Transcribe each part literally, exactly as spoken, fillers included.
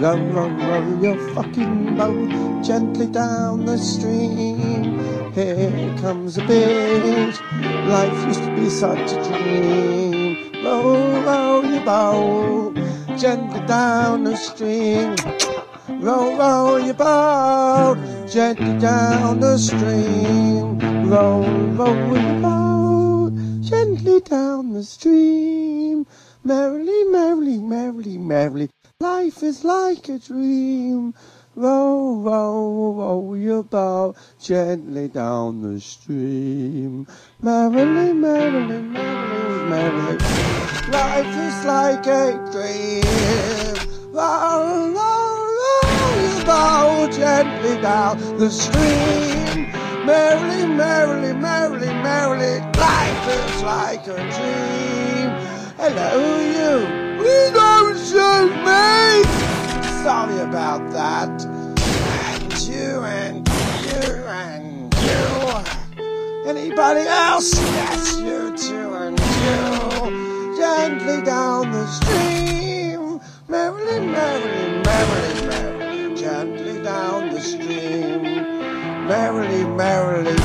Row, row, row your fucking boat gently down the stream. Here comes a bitch, life used to be such a dream. Row, row your boat gently down the stream. Row, row your boat gently down the stream. Row, row your boat gently down the stream. Merrily, merrily, merrily, merrily, life is like a dream. Row, row, row your boat gently down the stream. Merrily, merrily, merrily, merrily, life is like a dream. Row, row, row your boat gently down the stream. Merrily, merrily, merrily, merrily, life is like a dream. Hello, you. Please don't shoot me. Sorry about that. And you and you and you. Anybody else? Yes, you too and you. Gently down the stream. Merrily, merrily, merrily, merrily. Gently down the stream. Merrily, merrily.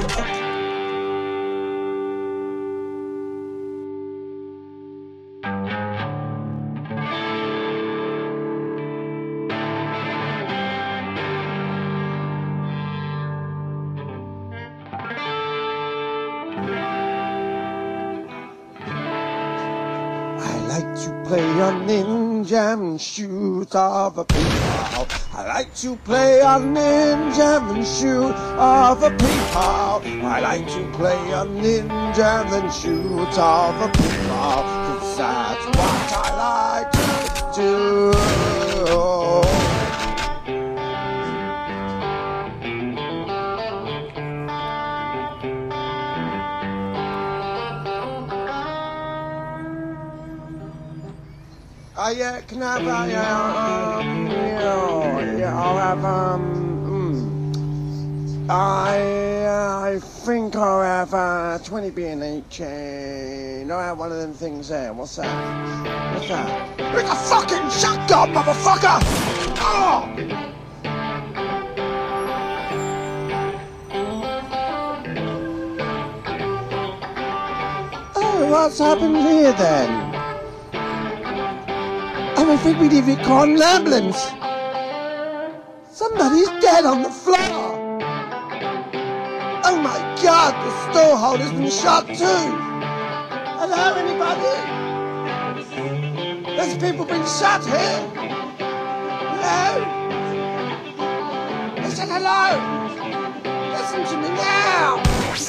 I like to play on ninja and shoot other people. I like to play on ninja and shoot other people. I like to play on ninja and shoot other people. 'Cause that's what I like to do. Oh yeah, can I have a, uh, um, yeah, yeah, I'll have, um, mm, I, uh, I think I'll have, uh, twenty beer in each, and I'll have one of them things there. What's that? What's that? It's a fucking shotgun, motherfucker! Oh! Oh, what's happened here then? I don't think we'd even call an ambulance. Somebody's dead on the floor. Oh my God, the storeholder's been shot too. Hello, anybody? There's people been shot here. Hello? I said hello. Listen to me now.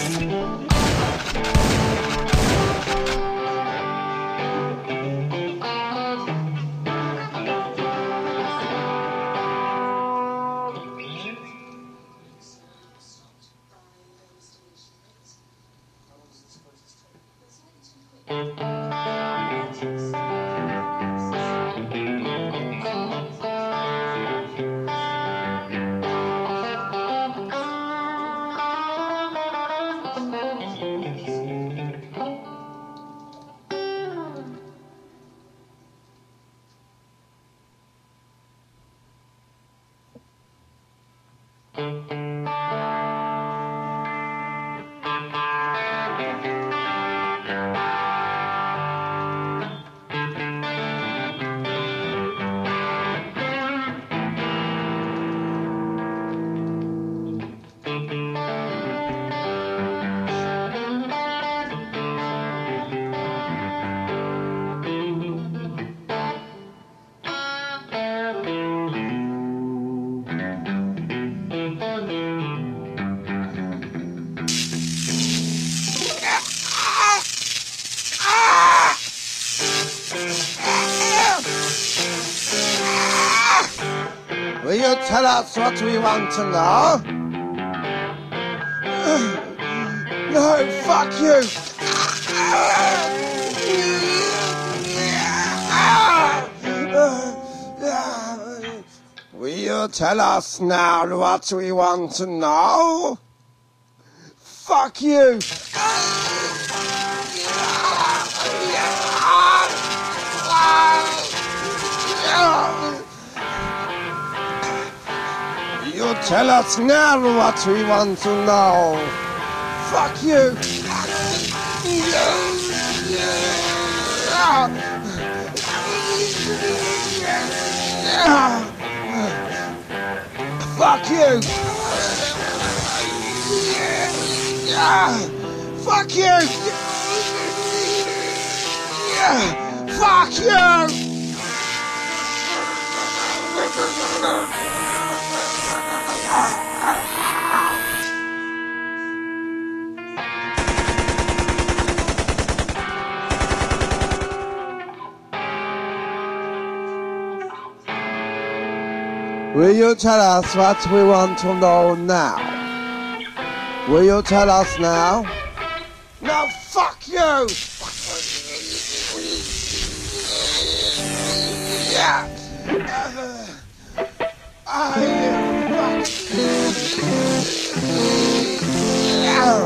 Will you tell us what we want to know? No, fuck you! Will you tell us now what we want to know? Fuck you! You tell us now what we want to know. Fuck you. Fuck you. Fuck you. Fuck you. Will you tell us what we want to know now? Will you tell us now? No, fuck you! Yeah. Uh, I fuck yeah.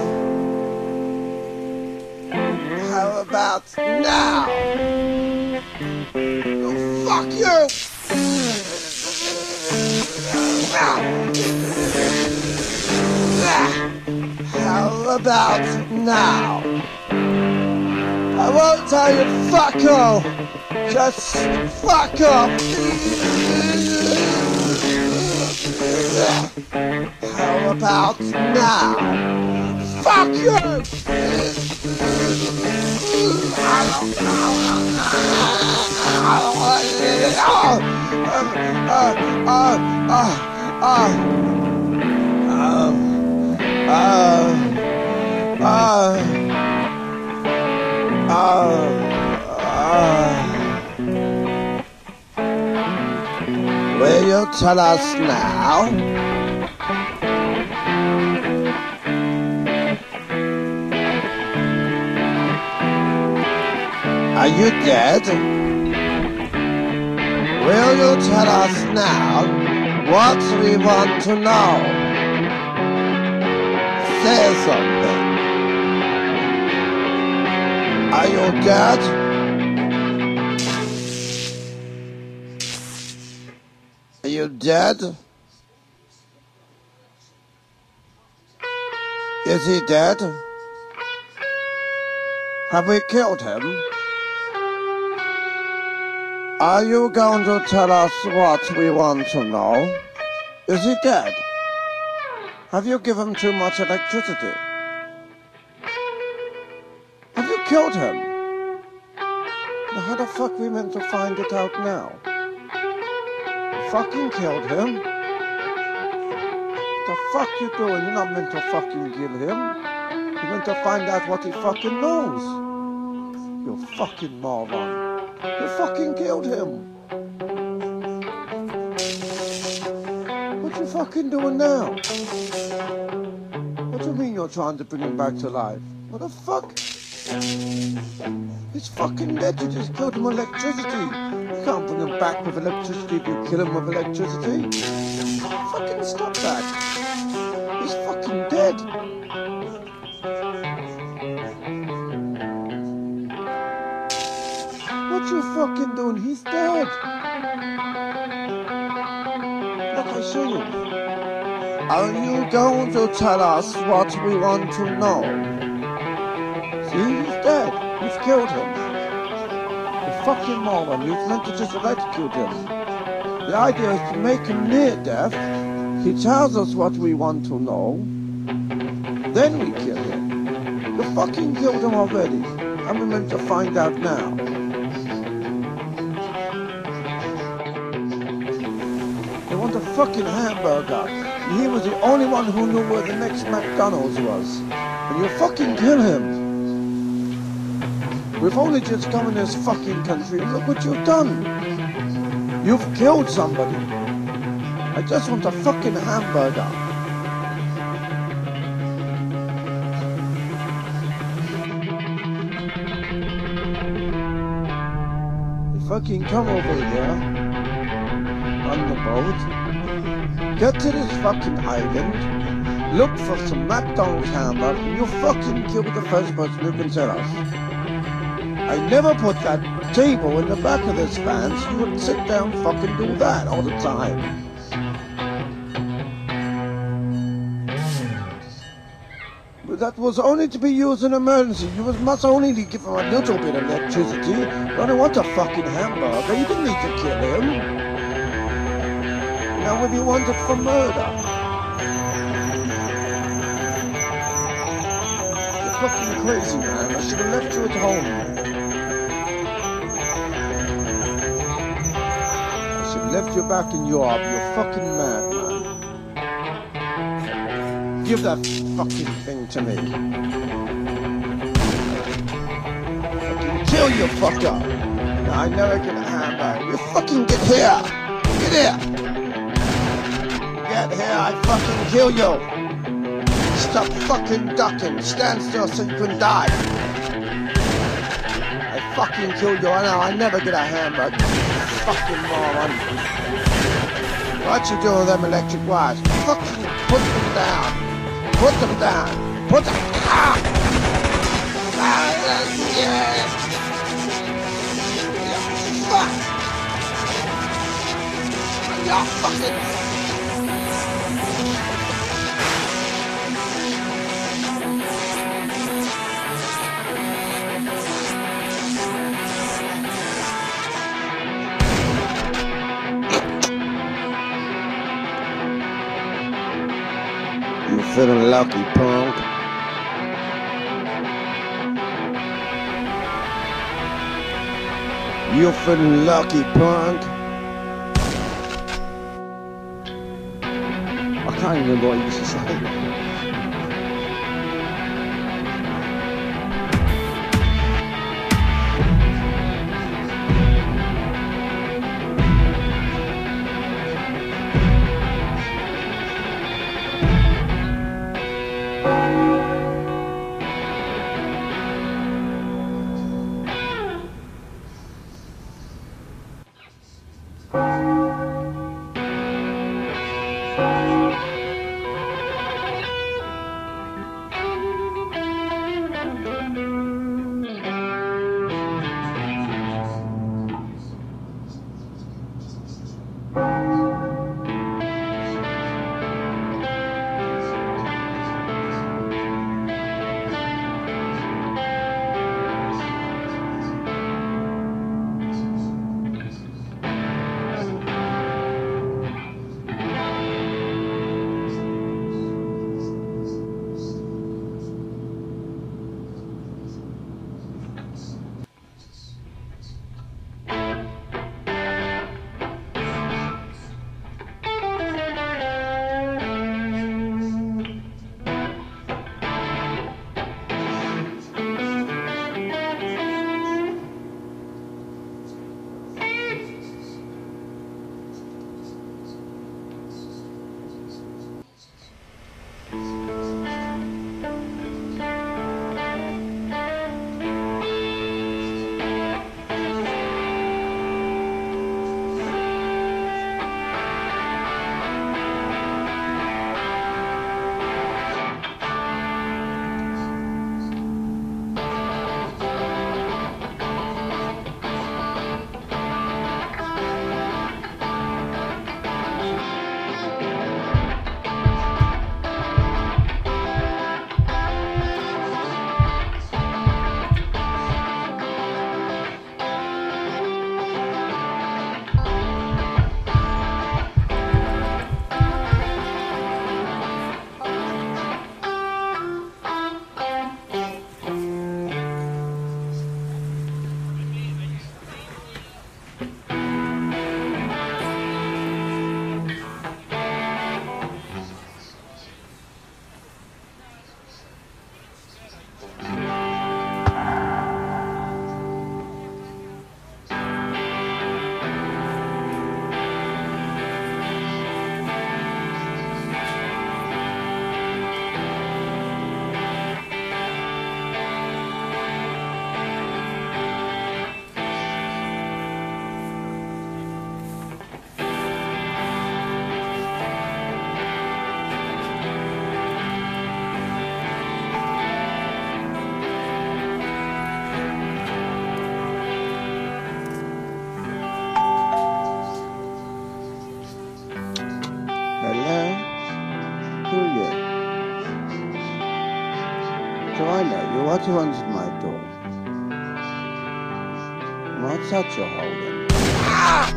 How about now? No, fuck you! How about now? I won't tell you fuck off. Just fuck off. How about now? Fuck you! Will you tell us now? Are you dead? Will you tell us now what we want to know? Say something. Are you dead? Are you dead? Is he dead? Have we killed him? Are you going to tell us what we want to know? Is he dead? Have you given him too much electricity? Have you killed him? Now how the fuck we meant to find it out now? You fucking killed him? What the fuck you doing? You're not meant to fucking kill him. You're meant to find out what he fucking knows. You fucking moron. You fucking killed him. What you fucking doing now? What do you mean you're trying to bring him back to life? What the fuck? He's fucking dead. You just killed him with electricity. You can't bring him back with electricity if you kill him with electricity. Fucking stop that. He's fucking dead. What you fucking doing? He's dead. Look, I show you. Are you going to tell us what we want to know? See, he's dead. You've killed him. You fucking moron. You've meant to just electrocute him. The idea is to make him near death. He tells us what we want to know. Then we kill him. You fucking killed him already. And we're meant to find out now. They want a fucking hamburger. And he was the only one who knew where the next McDonald's was. And you fucking kill him. We've only just come in this fucking country and look what you've done. You've killed somebody. I just want a fucking hamburger. You fucking come over here on the boat. Get to this fucking island. Look for some McDonald's hamburger. And you fucking kill the first person who can tell us. I never put that table in the back of this van, so you would sit down and fucking do that all the time. But that was only to be used in emergency. You must only give him a little bit of electricity. You only want a fucking hamburger. You didn't need to kill him. Now we'll be wanted for murder. You're fucking crazy, man. I should have left you at home. I should have left you back in Europe. You're fucking mad, man. Give that fucking thing to me. Fucking kill you, fucker. No, I never get a hamburger. You fucking get here. Get here. Get here, I fucking kill you. Stop fucking ducking. Stand still so you can die. I fucking kill you. I know, I never get a hamburger. Fucking moron. What you doing with them electric wires? Fucking put them down. Put them down. Put them down. Ah, yeah. Fuck. You're fucking. You feeling lucky, punk? You feeling lucky, punk? I can't even remember what you used to say. do I know you? What do you answer my door? What's that you're holding? Ah!